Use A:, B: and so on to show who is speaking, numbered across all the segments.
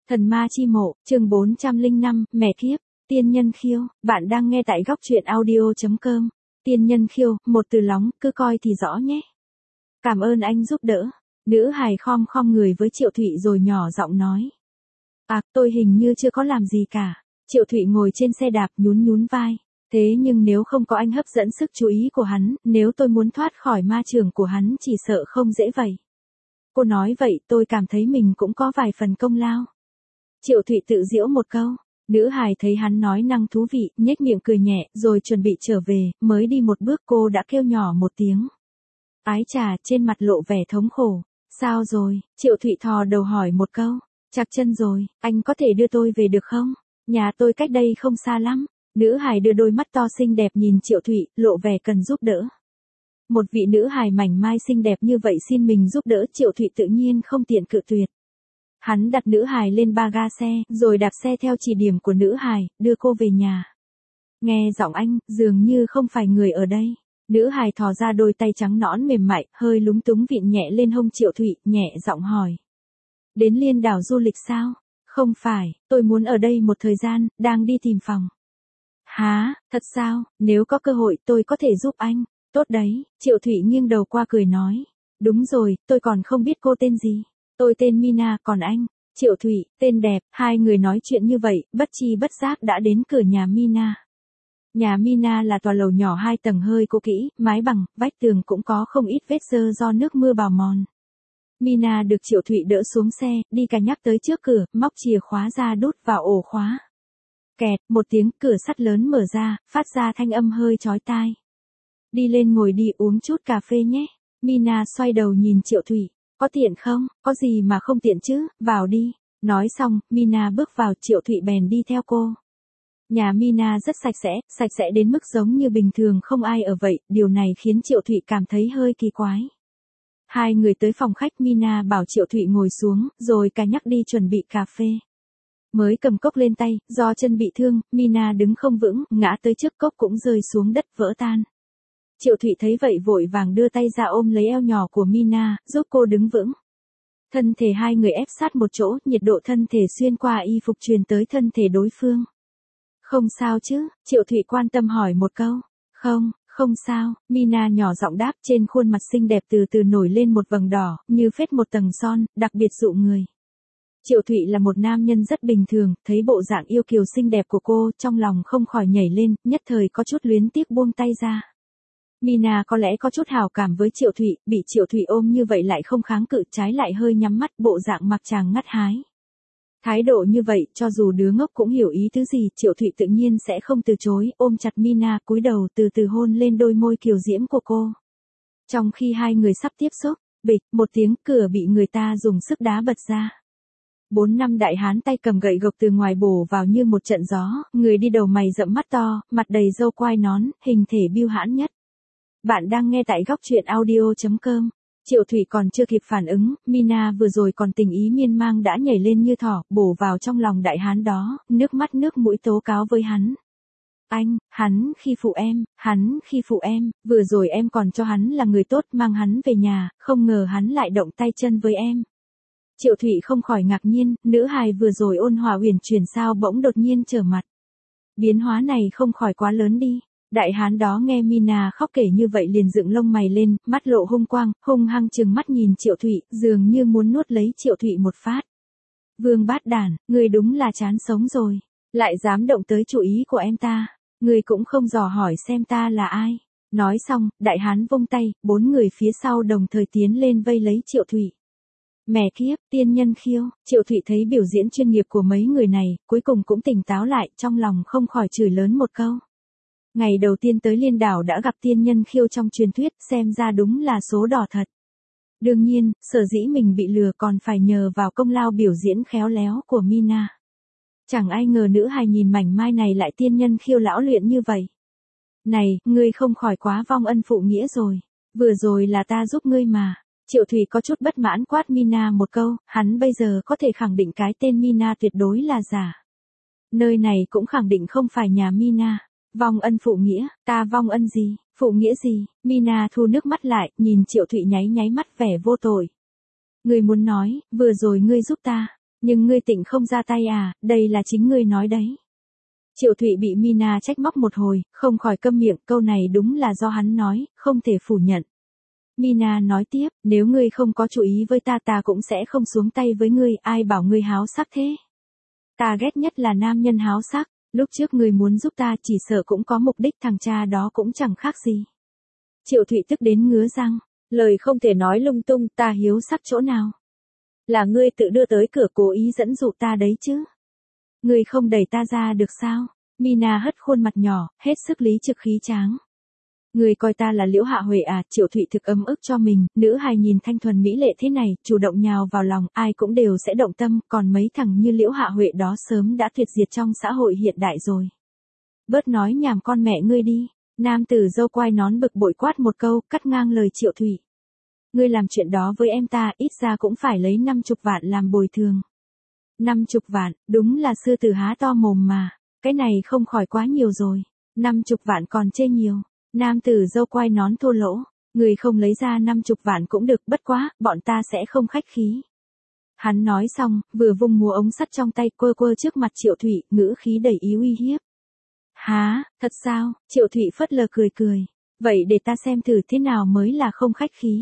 A: Thần ma chi mộ, chương 405, mẹ kiếp, tiên nhân khiêu, bạn đang nghe tại góc truyện audio.com. Tiên nhân khiêu, một từ lóng, cứ coi thì rõ nhé. Cảm ơn anh giúp đỡ. Nữ hài khom người với Triệu Thụy rồi nhỏ giọng nói. Tôi hình như chưa có làm gì cả. Triệu Thụy ngồi trên xe đạp nhún vai. Thế nhưng nếu không có anh hấp dẫn sức chú ý của hắn, nếu tôi muốn thoát khỏi ma trường của hắn chỉ sợ không dễ vậy. Cô nói vậy tôi cảm thấy mình cũng có vài phần công lao. Triệu Thụy tự giễu một câu. Nữ hài thấy hắn nói năng thú vị, nhếch miệng cười nhẹ, rồi chuẩn bị trở về, mới đi một bước cô đã kêu nhỏ một tiếng. Ái chà, trên mặt lộ vẻ thống khổ. Sao rồi? Triệu Thụy thò đầu hỏi một câu. Trặc chân rồi, anh có thể đưa tôi về được không? Nhà tôi cách đây không xa lắm. Nữ hài đưa đôi mắt to xinh đẹp nhìn Triệu Thụy, lộ vẻ cần giúp đỡ. Một vị nữ hài mảnh mai xinh đẹp như vậy xin mình giúp đỡ, Triệu Thụy tự nhiên không tiện cự tuyệt. Hắn đặt nữ hài lên ba ga xe, rồi đạp xe theo chỉ điểm của nữ hài, đưa cô về nhà. Nghe giọng anh, dường như không phải người ở đây. Nữ hài thò ra đôi tay trắng nõn mềm mại, hơi lúng túng vịn nhẹ lên hông Triệu Thụy, nhẹ giọng hỏi. Đến Liên đảo du lịch sao? Không phải, tôi muốn ở đây một thời gian, đang đi tìm phòng. Hả, thật sao, nếu có cơ hội tôi có thể giúp anh. Tốt đấy, Triệu Thụy nghiêng đầu qua cười nói. Đúng rồi, tôi còn không biết cô tên gì. Tôi tên Mina, còn anh? Triệu Thụy, tên đẹp. Hai người nói chuyện như vậy, bất chi bất giác đã đến cửa nhà Mina. Nhà Mina là tòa lầu nhỏ 2 tầng hơi cũ kỹ, mái bằng, vách tường cũng có không ít vết xơ do nước mưa bào mòn. Mina được Triệu Thụy đỡ xuống xe, đi cả nhắc tới trước cửa, móc chìa khóa ra đút vào ổ khóa. Kẹt, một tiếng cửa sắt lớn mở ra, phát ra thanh âm hơi chói tai. Đi lên ngồi đi uống chút cà phê nhé. Mina xoay đầu nhìn Triệu Thụy. Có tiện không? Có gì mà không tiện chứ, vào đi. Nói xong, Mina bước vào, Triệu Thụy bèn đi theo cô. Nhà Mina rất sạch sẽ đến mức giống như bình thường không ai ở vậy, điều này khiến Triệu Thụy cảm thấy hơi kỳ quái. Hai người tới phòng khách, Mina bảo Triệu Thụy ngồi xuống, rồi cả nhắc đi chuẩn bị cà phê. Mới cầm cốc lên tay, do chân bị thương, Mina đứng không vững, ngã tới trước cốc cũng rơi xuống đất vỡ tan. Triệu Thụy thấy vậy vội vàng đưa tay ra ôm lấy eo nhỏ của Mina, giúp cô đứng vững. Thân thể hai người ép sát một chỗ, nhiệt độ thân thể xuyên qua y phục truyền tới thân thể đối phương. Không sao chứ? Triệu Thụy quan tâm hỏi một câu. Không sao, Mina nhỏ giọng đáp, trên khuôn mặt xinh đẹp từ từ nổi lên một vầng đỏ, như phết một tầng son, đặc biệt dụ người. Triệu Thụy là một nam nhân rất bình thường, thấy bộ dạng yêu kiều xinh đẹp của cô, trong lòng không khỏi nhảy lên, nhất thời có chút luyến tiếc buông tay ra. Mina có lẽ có chút hảo cảm với Triệu Thụy, bị Triệu Thụy ôm như vậy lại không kháng cự, trái lại hơi nhắm mắt, bộ dạng mặc chàng ngắt hái. Thái độ như vậy, cho dù đứa ngốc cũng hiểu ý thứ gì, Triệu Thụy tự nhiên sẽ không từ chối, ôm chặt Mina, cúi đầu từ từ hôn lên đôi môi kiều diễm của cô. Trong khi hai người sắp tiếp xúc, bịch, một tiếng, cửa bị người ta dùng sức đá bật ra. 4 năm đại hán tay cầm gậy gộc từ ngoài bổ vào như một trận gió, người đi đầu mày rậm mắt to, mặt đầy râu quai nón, hình thể biêu hãn nhất. Bạn đang nghe tại góc truyện audio.com. Triệu Thụy còn chưa kịp phản ứng, Mina vừa rồi còn tình ý miên man đã nhảy lên như thỏ, bổ vào trong lòng đại hán đó, nước mắt nước mũi tố cáo với hắn. Hắn khi phụ em, vừa rồi em còn cho hắn là người tốt mang hắn về nhà, không ngờ hắn lại động tay chân với em. Triệu Thụy không khỏi ngạc nhiên, nữ hài vừa rồi ôn hòa uyển chuyển sao bỗng đột nhiên trở mặt. Biến hóa này không khỏi quá lớn đi. Đại hán đó nghe Mina khóc kể như vậy liền dựng lông mày lên, mắt lộ hung quang, hung hăng trừng mắt nhìn Triệu Thụy, dường như muốn nuốt lấy Triệu Thụy một phát. Vương bát đản, ngươi đúng là chán sống rồi, lại dám động tới chủ ý của em ta, ngươi cũng không dò hỏi xem ta là ai. Nói xong, đại hán vung tay, 4 người phía sau đồng thời tiến lên vây lấy Triệu Thụy. Mẹ kiếp, tiên nhân khiêu, Triệu Thụy thấy biểu diễn chuyên nghiệp của mấy người này, cuối cùng cũng tỉnh táo lại, trong lòng không khỏi chửi lớn một câu. Ngày đầu tiên tới Liên đảo đã gặp tiên nhân khiêu trong truyền thuyết, xem ra đúng là số đỏ thật. Đương nhiên, sở dĩ mình bị lừa còn phải nhờ vào công lao biểu diễn khéo léo của Mina. Chẳng ai ngờ nữ hài nhìn mảnh mai này lại tiên nhân khiêu lão luyện như vậy. Này, ngươi không khỏi quá vong ân phụ nghĩa rồi. Vừa rồi là ta giúp ngươi mà. Triệu Thụy có chút bất mãn quát Mina một câu, hắn bây giờ có thể khẳng định cái tên Mina tuyệt đối là giả. Nơi này cũng khẳng định không phải nhà Mina. Vong ân phụ nghĩa, ta vong ân gì, phụ nghĩa gì? Mina thu nước mắt lại, nhìn Triệu Thụy nháy mắt vẻ vô tội. Ngươi muốn nói, vừa rồi ngươi giúp ta, Nhưng ngươi tịnh không ra tay à, đây là chính ngươi nói đấy. Triệu Thụy bị Mina trách móc một hồi, không khỏi câm miệng, câu này đúng là do hắn nói, không thể phủ nhận. Mina nói tiếp, nếu ngươi không có chú ý với ta cũng sẽ không xuống tay với ngươi, ai bảo ngươi háo sắc thế. Ta ghét nhất là nam nhân háo sắc, lúc trước ngươi muốn giúp ta chỉ sợ cũng có mục đích, thằng cha đó cũng chẳng khác gì. Triệu Thụy tức đến ngứa răng, lời không thể nói lung tung, ta hiếu sắc chỗ nào. Là ngươi tự đưa tới cửa cố ý dẫn dụ ta đấy chứ. Ngươi không đẩy ta ra được sao? Mina hất khuôn mặt nhỏ, hết sức lý trực khí tráng. Ngươi coi ta là Liễu Hạ Huệ à? Triệu Thụy thực ấm ức cho mình, nữ hài nhìn thanh thuần mỹ lệ thế này, chủ động nhào vào lòng, ai cũng đều sẽ động tâm, còn mấy thằng như Liễu Hạ Huệ đó sớm đã tuyệt diệt trong xã hội hiện đại rồi. Bớt nói nhảm con mẹ ngươi đi. Nam tử dâu quai nón bực bội quát một câu, cắt ngang lời Triệu Thụy. Ngươi làm chuyện đó với em ta, ít ra cũng phải lấy 50 vạn làm bồi thường. 50 vạn, đúng là sư tử há to mồm mà. Cái này không khỏi quá nhiều rồi. 50 vạn còn chê nhiều. Nam tử dâu quai nón thô lỗ. Người không lấy ra 50 vạn cũng được, bất quá, bọn ta sẽ không khách khí. Hắn nói xong, vừa vung múa ống sắt trong tay quơ quơ trước mặt Triệu Thụy, ngữ khí đầy ý uy hiếp. Hả, thật sao? Triệu Thụy phớt lờ cười cười. Vậy để ta xem thử thế nào mới là không khách khí.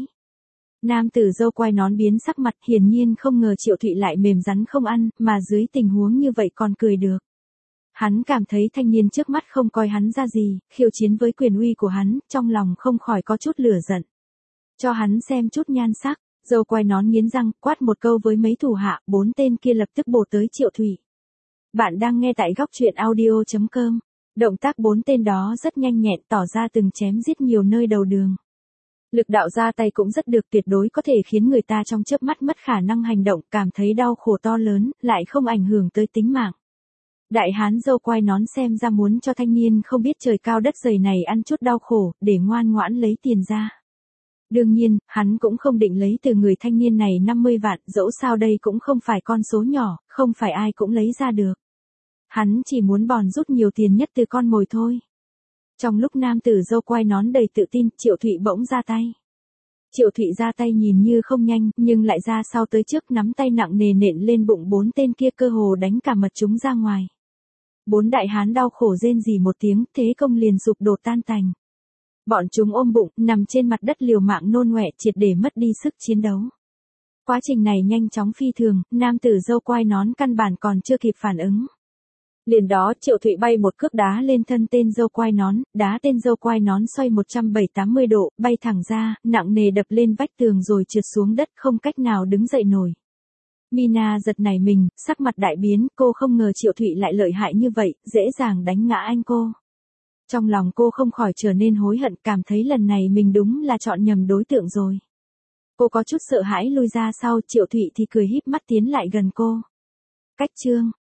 A: Nam tử dâu quai nón biến sắc mặt, hiển nhiên không ngờ Triệu Thụy lại mềm rắn không ăn, mà dưới tình huống như vậy còn cười được. Hắn cảm thấy thanh niên trước mắt không coi hắn ra gì, khiêu chiến với quyền uy của hắn, trong lòng không khỏi có chút lửa giận. Cho hắn xem chút nhan sắc, dâu quai nón nghiến răng, quát một câu với mấy thủ hạ, 4 tên kia lập tức bổ tới Triệu Thụy. Bạn đang nghe tại góc truyện audio.com. Động tác 4 tên đó rất nhanh nhẹn, tỏ ra từng chém giết nhiều nơi đầu đường. Lực đạo ra tay cũng rất được, tuyệt đối có thể khiến người ta trong chớp mắt mất khả năng hành động, cảm thấy đau khổ to lớn, lại không ảnh hưởng tới tính mạng. Đại hán dâu quai nón xem ra muốn cho thanh niên không biết trời cao đất dày này ăn chút đau khổ, để ngoan ngoãn lấy tiền ra. Đương nhiên, hắn cũng không định lấy từ người thanh niên này 50 vạn, dẫu sao đây cũng không phải con số nhỏ, không phải ai cũng lấy ra được. Hắn chỉ muốn bòn rút nhiều tiền nhất từ con mồi thôi. Trong lúc nam tử dâu quai nón đầy tự tin, Triệu Thụy bỗng ra tay. Triệu Thụy ra tay nhìn như không nhanh, nhưng lại ra sau tới trước, nắm tay nặng nề nện lên bụng 4 tên kia, cơ hồ đánh cả mật chúng ra ngoài. 4 đại hán đau khổ rên rỉ một tiếng, thế công liền sụp đổ tan tành. Bọn chúng ôm bụng, nằm trên mặt đất liều mạng nôn ọe, triệt để mất đi sức chiến đấu. Quá trình này nhanh chóng phi thường, nam tử dâu quai nón căn bản còn chưa kịp phản ứng. Liền đó, Triệu Thụy bay một cước đá lên thân tên dâu quai nón, đá tên dâu quai nón xoay 170-80 độ, bay thẳng ra, nặng nề đập lên vách tường rồi trượt xuống đất, không cách nào đứng dậy nổi. Mina giật nảy mình, sắc mặt đại biến, cô không ngờ Triệu Thụy lại lợi hại như vậy, dễ dàng đánh ngã anh cô. Trong lòng cô không khỏi trở nên hối hận, cảm thấy lần này mình đúng là chọn nhầm đối tượng rồi. Cô có chút sợ hãi lui ra sau, Triệu Thụy thì cười híp mắt tiến lại gần cô. Cách chương